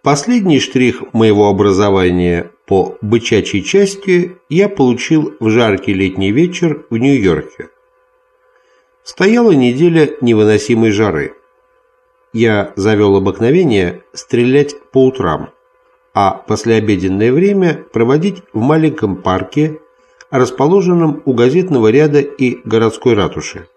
Последний штрих моего образования по бычачьей части я получил в жаркий летний вечер в Нью-Йорке. Стояла неделя невыносимой жары. Я завел обыкновение стрелять по утрам, а послеобеденное время проводить в маленьком парке, расположенном у газетного ряда и городской ратуши.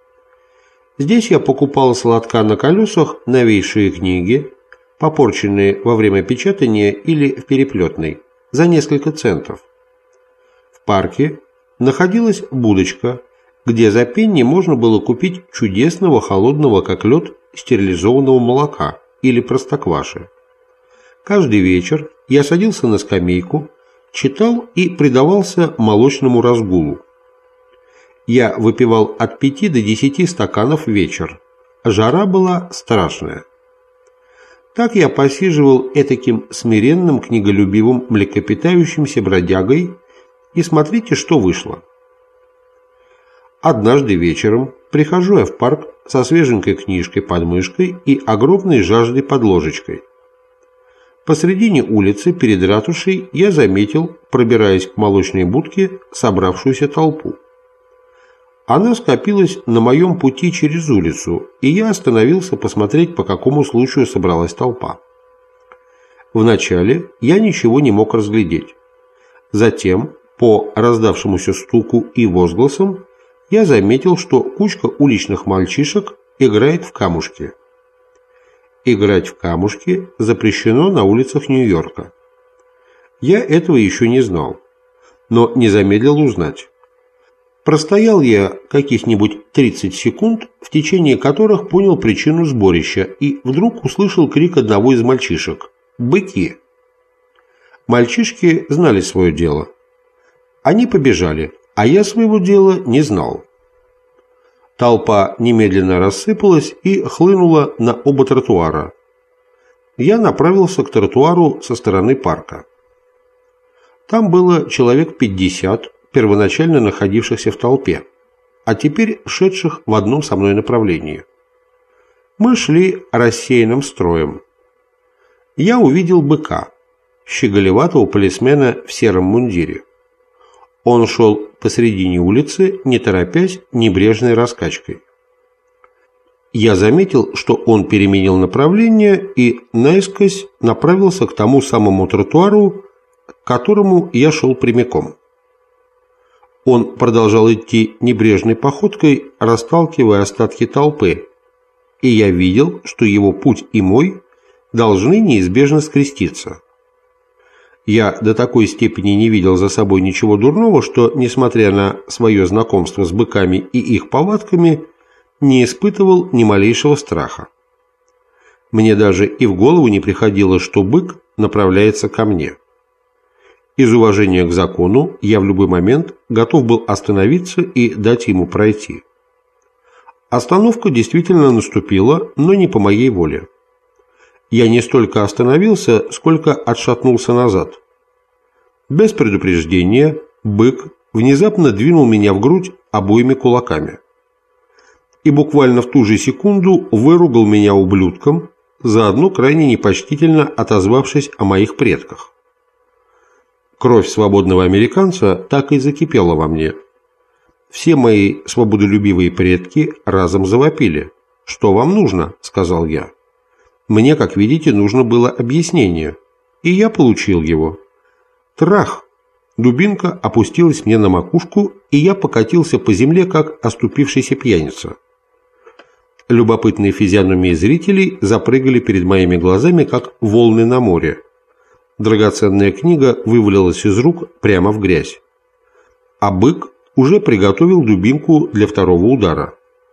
Здесь я покупал с лотка на колесах новейшие книги, попорченные во время печатания или в переплетной, за несколько центов. В парке находилась будочка, где за пенни можно было купить чудесного холодного как лед стерилизованного молока или простокваши. Каждый вечер я садился на скамейку, читал и предавался молочному разгулу. Я выпивал от 5 до 10 стаканов в вечер. Жара была страшная. Так я посиживал этаким смиренным, книголюбивым, млекопитающимся бродягой, и смотрите, что вышло. Однажды вечером прихожу я в парк со свеженькой книжкой под мышкой и огромной жаждой под ложечкой. Посредине улицы перед ратушей я заметил, пробираясь к молочной будке, собравшуюся толпу. Она скопилась на моем пути через улицу, и я остановился посмотреть, по какому случаю собралась толпа. Вначале я ничего не мог разглядеть. Затем, по раздавшемуся стуку и возгласам, я заметил, что кучка уличных мальчишек играет в камушки. Играть в камушки запрещено на улицах Нью-Йорка. Я этого еще не знал, но не замедлил узнать. Простоял я каких-нибудь 30 секунд, в течение которых понял причину сборища, и вдруг услышал крик одного из мальчишек: «Быки!». Мальчишки знали свое дело. Они побежали, а я своего дела не знал. Толпа немедленно рассыпалась и хлынула на оба тротуара. Я направился к тротуару со стороны парка. Там было человек 50, первоначально находившихся в толпе, а теперь шедших в одном со мной направлении. Мы шли рассеянным строем. Я увидел быка, щеголеватого полисмена в сером мундире. Он шел посредине улицы, не торопясь, небрежной раскачкой. Я заметил, что он переменил направление и наискось направился к тому самому тротуару, к которому я шел прямиком. Он продолжал идти небрежной походкой, расталкивая остатки толпы, и я видел, что его путь и мой должны неизбежно скреститься. Я до такой степени не видел за собой ничего дурного, что, несмотря на свое знакомство с быками и их повадками, не испытывал ни малейшего страха. Мне даже и в голову не приходило, что бык направляется ко мне. Из уважения к закону я в любой момент готов был остановиться и дать ему пройти. Остановка действительно наступила, но не по моей воле. Я не столько остановился, сколько отшатнулся назад. Без предупреждения бык внезапно двинул меня в грудь обоими кулаками. И буквально в ту же секунду выругал меня ублюдком, заодно крайне непочтительно отозвавшись о моих предках. Кровь свободного американца так и закипела во мне. Все мои свободолюбивые предки разом завопили. «Что вам нужно?» – сказал я. Мне, как видите, нужно было объяснение, и я получил его. Трах! Дубинка опустилась мне на макушку, и я покатился по земле, как оступившийся пьяница. Любопытные физиономии зрителей запрыгали перед моими глазами, как волны на море. Драгоценная книга вывалилась из рук прямо в грязь. А бык уже приготовил дубинку для второго удара.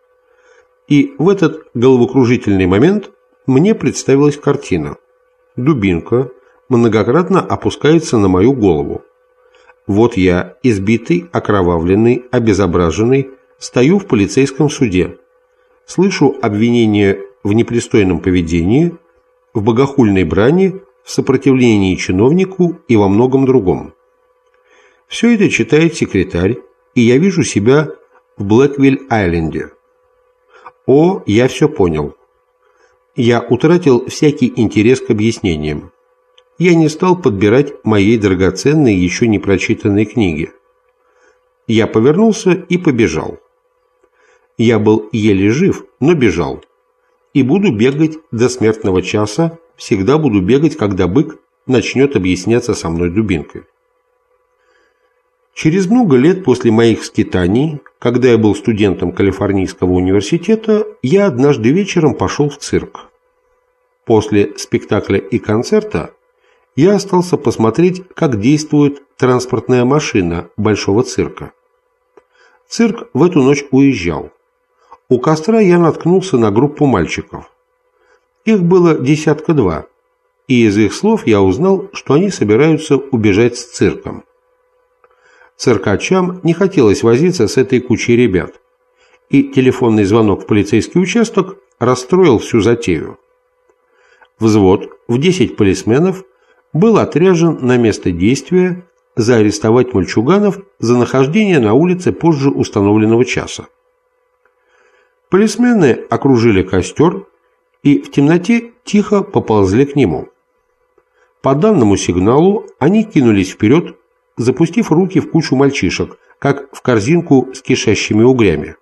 И в этот головокружительный момент мне представилась картина. Дубинка многократно опускается на мою голову. Вот я, избитый, окровавленный, обезображенный, стою в полицейском суде. Слышу обвинения в непристойном поведении, в богохульной брани, в сопротивлении чиновнику и во многом другом. Все это читает секретарь, и я вижу себя в Блэквилл-Айленде. О, я все понял. Я утратил всякий интерес к объяснениям. Я не стал подбирать моей драгоценной, еще не прочитанной книги. Я повернулся и побежал. Я был еле жив, но бежал. И буду бегать до смертного часа, всегда буду бегать, когда бык начнет объясняться со мной дубинкой. Через много лет после моих скитаний, когда я был студентом Калифорнийского университета, я однажды вечером пошел в цирк. После спектакля и концерта я остался посмотреть, как действует транспортная машина большого цирка. Цирк в эту ночь уезжал. У костра я наткнулся на группу мальчиков. Их было 2 и из их слов я узнал, что они собираются убежать с цирком. Циркачам не хотелось возиться с этой кучей ребят, и телефонный звонок в полицейский участок расстроил всю затею. Взвод в 10 полисменов был отряжен на место действия заарестовать мальчуганов за нахождение на улице позже установленного часа. Полисмены окружили костер и в темноте тихо поползли к нему. По данному сигналу они кинулись вперед, запустив руки в кучу мальчишек, как в корзинку с кишащими угрями.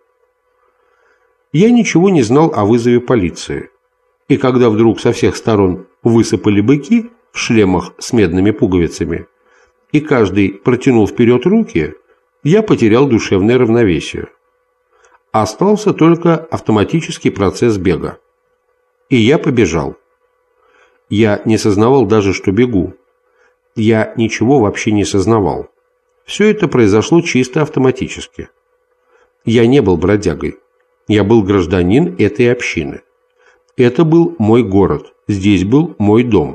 Я ничего не знал о вызове полиции, и когда вдруг со всех сторон высыпали быки в шлемах с медными пуговицами, и каждый протянул вперед руки, я потерял душевное равновесие. Остался только автоматический процесс бега. И я побежал. Я не сознавал даже, что бегу. Я ничего вообще не сознавал. Все это произошло чисто автоматически. Я не был бродягой. Я был гражданин этой общины. Это был мой город. Здесь был мой дом.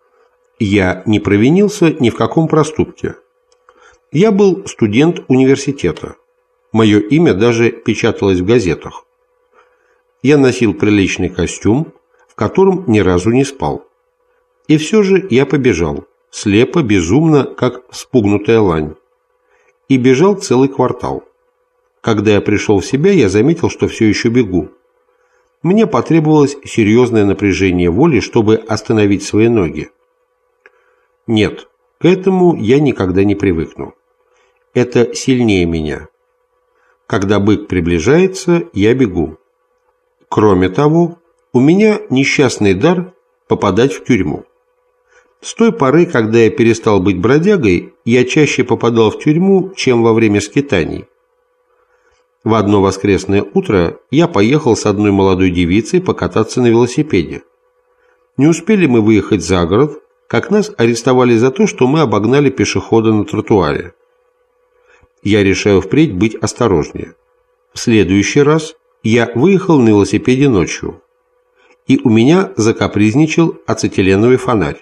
Я не провинился ни в каком проступке. Я был студент университета. Мое имя даже печаталось в газетах. Я носил приличный костюм, в котором ни разу не спал. И все же я побежал. Слепо, безумно, как вспугнутая лань. И бежал целый квартал. Когда я пришел в себя, я заметил, что все еще бегу. Мне потребовалось серьезное напряжение воли, чтобы остановить свои ноги. Нет, к этому я никогда не привыкну. Это сильнее меня. Когда бык приближается, я бегу. Кроме того, у меня несчастный дар попадать в тюрьму. С той поры, когда я перестал быть бродягой, я чаще попадал в тюрьму, чем во время скитаний. В одно воскресное утро я поехал с одной молодой девицей покататься на велосипеде. Не успели мы выехать за город, как нас арестовали за то, что мы обогнали пешехода на тротуаре. Я решаю впредь быть осторожнее. В следующий раз я выехал на велосипеде ночью, и у меня закапризничал ацетиленовый фонарь.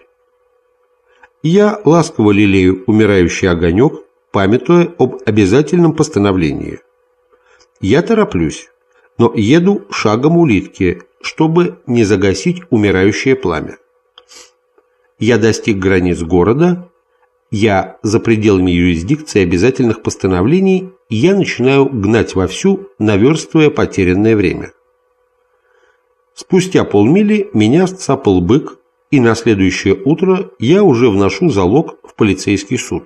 Я ласково лелею умирающий огонек, памятуя об обязательном постановлении. Я тороплюсь, но еду шагом улитки, чтобы не загасить умирающее пламя. Я достиг границ города, я за пределами юрисдикции обязательных постановлений, и я начинаю гнать вовсю, наверстывая потерянное время. Спустя полмили меня сцапал бык, и на следующее утро я уже вношу залог в полицейский суд.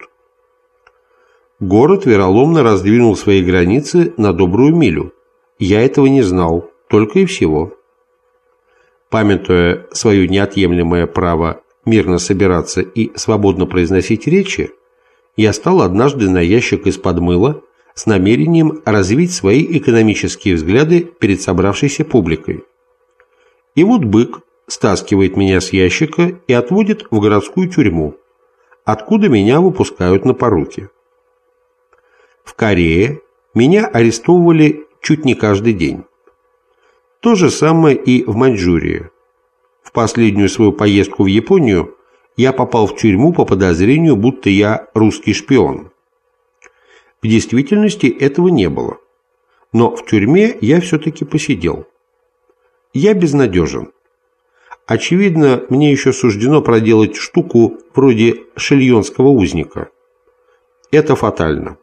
Город вероломно раздвинул свои границы на добрую милю. Я этого не знал, только и всего. Памятуя свое неотъемлемое право мирно собираться и свободно произносить речи, я стал однажды на ящик из-под мыла с намерением развить свои экономические взгляды перед собравшейся публикой. И вот бык стаскивает меня с ящика и отводит в городскую тюрьму, откуда меня выпускают на поруки. В Корее меня арестовывали чуть не каждый день. То же самое и в Маньчжурии. В последнюю свою поездку в Японию я попал в тюрьму по подозрению, будто я русский шпион. В действительности этого не было. Но в тюрьме я все-таки посидел. Я безнадежен. Очевидно, мне еще суждено проделать штуку вроде шильонского узника. Это фатально.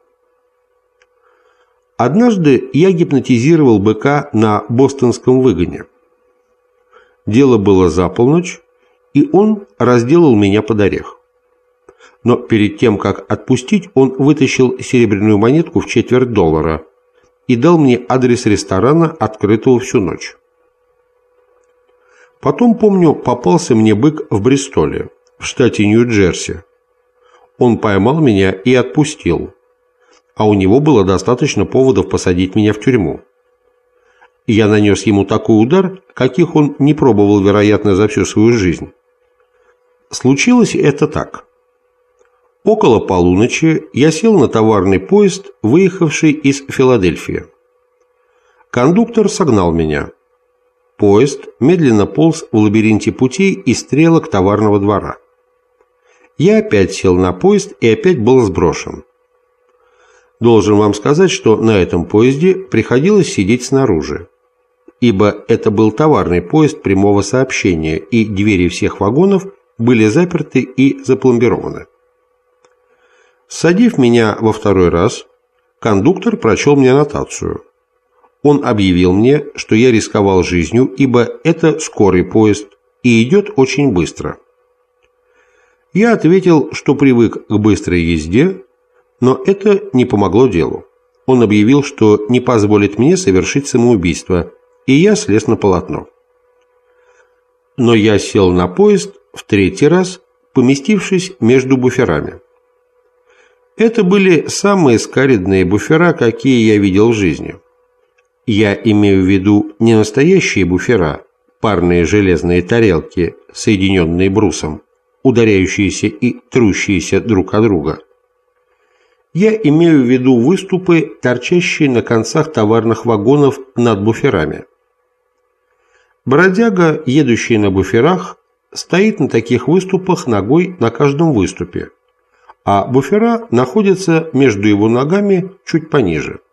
Однажды я гипнотизировал быка на бостонском выгоне. Дело было за полночь, и он разделал меня под орех. Но перед тем, как отпустить, он вытащил серебряную монетку в $0,25 и дал мне адрес ресторана, открытого всю ночь. Потом, помню, попался мне бык в Бристоле, в штате Нью-Джерси. Он поймал меня и отпустил, а у него было достаточно поводов посадить меня в тюрьму. Я нанес ему такой удар, каких он не пробовал, вероятно, за всю свою жизнь. Случилось это так. Около полуночи я сел на товарный поезд, выехавший из Филадельфии. Кондуктор согнал меня. Поезд медленно полз в лабиринте путей и стрелок товарного двора. Я опять сел на поезд и опять был сброшен. Должен вам сказать, что на этом поезде приходилось сидеть снаружи, ибо это был товарный поезд прямого сообщения, и двери всех вагонов были заперты и запломбированы. Садив меня во второй раз, кондуктор прочел мне нотацию. Он объявил мне, что я рисковал жизнью, ибо это скорый поезд и идет очень быстро. Я ответил, что привык к быстрой езде, но это не помогло делу. Он объявил, что не позволит мне совершить самоубийство, и я слез на полотно. Но я сел на поезд в третий раз, поместившись между буферами. Это были самые скаредные буфера, какие я видел в жизни. Я имею в виду не настоящие буфера, парные железные тарелки, соединенные брусом, ударяющиеся и трущиеся друг от друга. Я имею в виду выступы, торчащие на концах товарных вагонов над буферами. Бродяга, едущий на буферах, стоит на таких выступах ногой на каждом выступе, а буфера находятся между его ногами чуть пониже.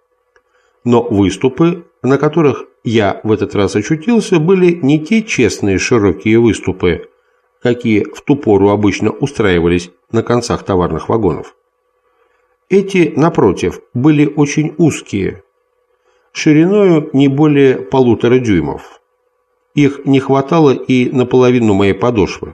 Но выступы, на которых я в этот раз очутился, были не те честные широкие выступы, какие в ту пору обычно устраивались на концах товарных вагонов. Эти, напротив, были очень узкие, шириною не более 1,5 дюймов. Их не хватало и наполовину моей подошвы.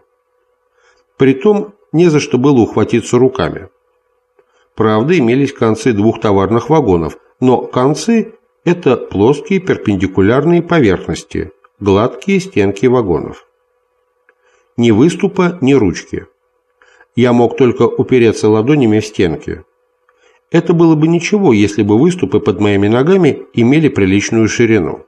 Притом не за что было ухватиться руками. Правда, имелись концы двух товарных вагонов, но концы – это плоские перпендикулярные поверхности, гладкие стенки вагонов. Ни выступа, ни ручки. Я мог только упереться ладонями в стенки. Это было бы ничего, если бы выступы под моими ногами имели приличную ширину.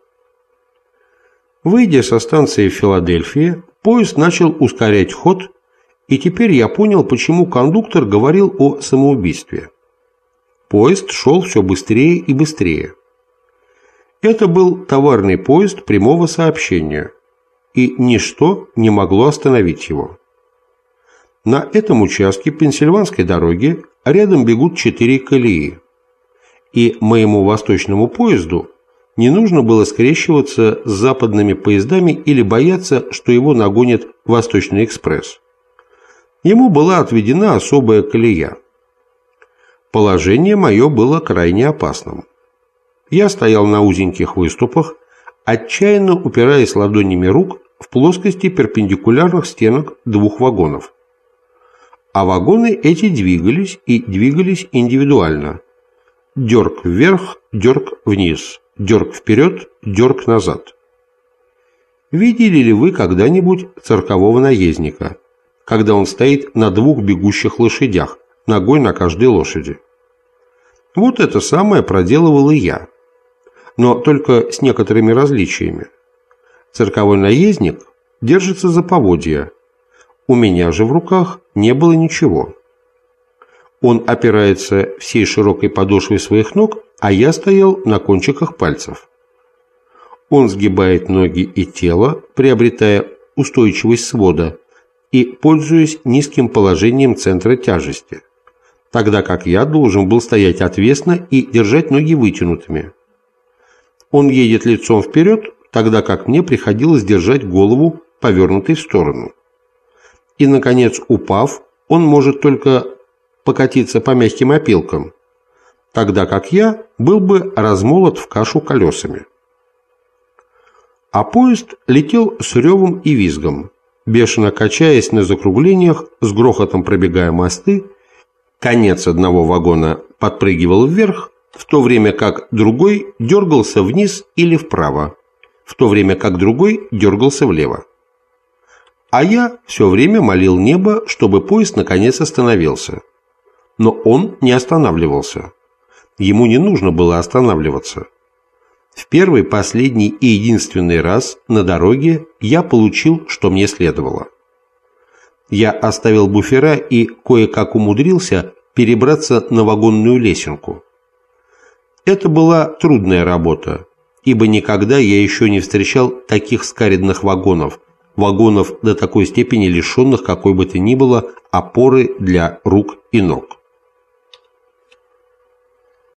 Выйдя со станции в Филадельфии, поезд начал ускорять ход, и теперь я понял, почему кондуктор говорил о самоубийстве. Поезд шел все быстрее и быстрее. Это был товарный поезд прямого сообщения, и ничто не могло остановить его. На этом участке Пенсильванской дороги рядом бегут 4 колеи, и моему восточному поезду не нужно было скрещиваться с западными поездами или бояться, что его нагонит Восточный экспресс. Ему была отведена особая колея. Положение мое было крайне опасным. Я стоял на узеньких выступах, отчаянно упираясь ладонями рук в плоскости перпендикулярных стенок двух вагонов. А вагоны эти двигались и двигались индивидуально. Дёрг вверх, дёрг вниз, дёрг вперед, дёрг назад. Видели ли вы когда-нибудь циркового наездника, когда он стоит на 2 бегущих лошадях, ногой на каждой лошади? Вот это самое проделывал и я, но только с некоторыми различиями. Цирковой наездник держится за поводья, у меня же в руках не было ничего. Он опирается всей широкой подошвой своих ног, а я стоял на кончиках пальцев. Он сгибает ноги и тело, приобретая устойчивость свода и пользуясь низким положением центра тяжести, тогда как я должен был стоять отвесно и держать ноги вытянутыми. Он едет лицом вперед, тогда как мне приходилось держать голову повернутой в сторону. И, наконец, упав, он может только покатиться по мягким опилкам, тогда как я был бы размолот в кашу колесами. а поезд летел с ревом и визгом, бешено качаясь на закруглениях, с грохотом пробегая мосты. Конец одного вагона подпрыгивал вверх, в то время как другой дергался вниз или вправо, в то время как другой дергался влево. А я все время молил небо, чтобы поезд наконец остановился. Но он не останавливался. Ему не нужно было останавливаться. В первый, последний и единственный раз на дороге я получил, что мне следовало. Я оставил буфера и кое-как умудрился перебраться на вагонную лесенку. Это была трудная работа, ибо никогда я еще не встречал таких скаредных вагонов до такой степени лишенных какой бы то ни было опоры для рук и ног.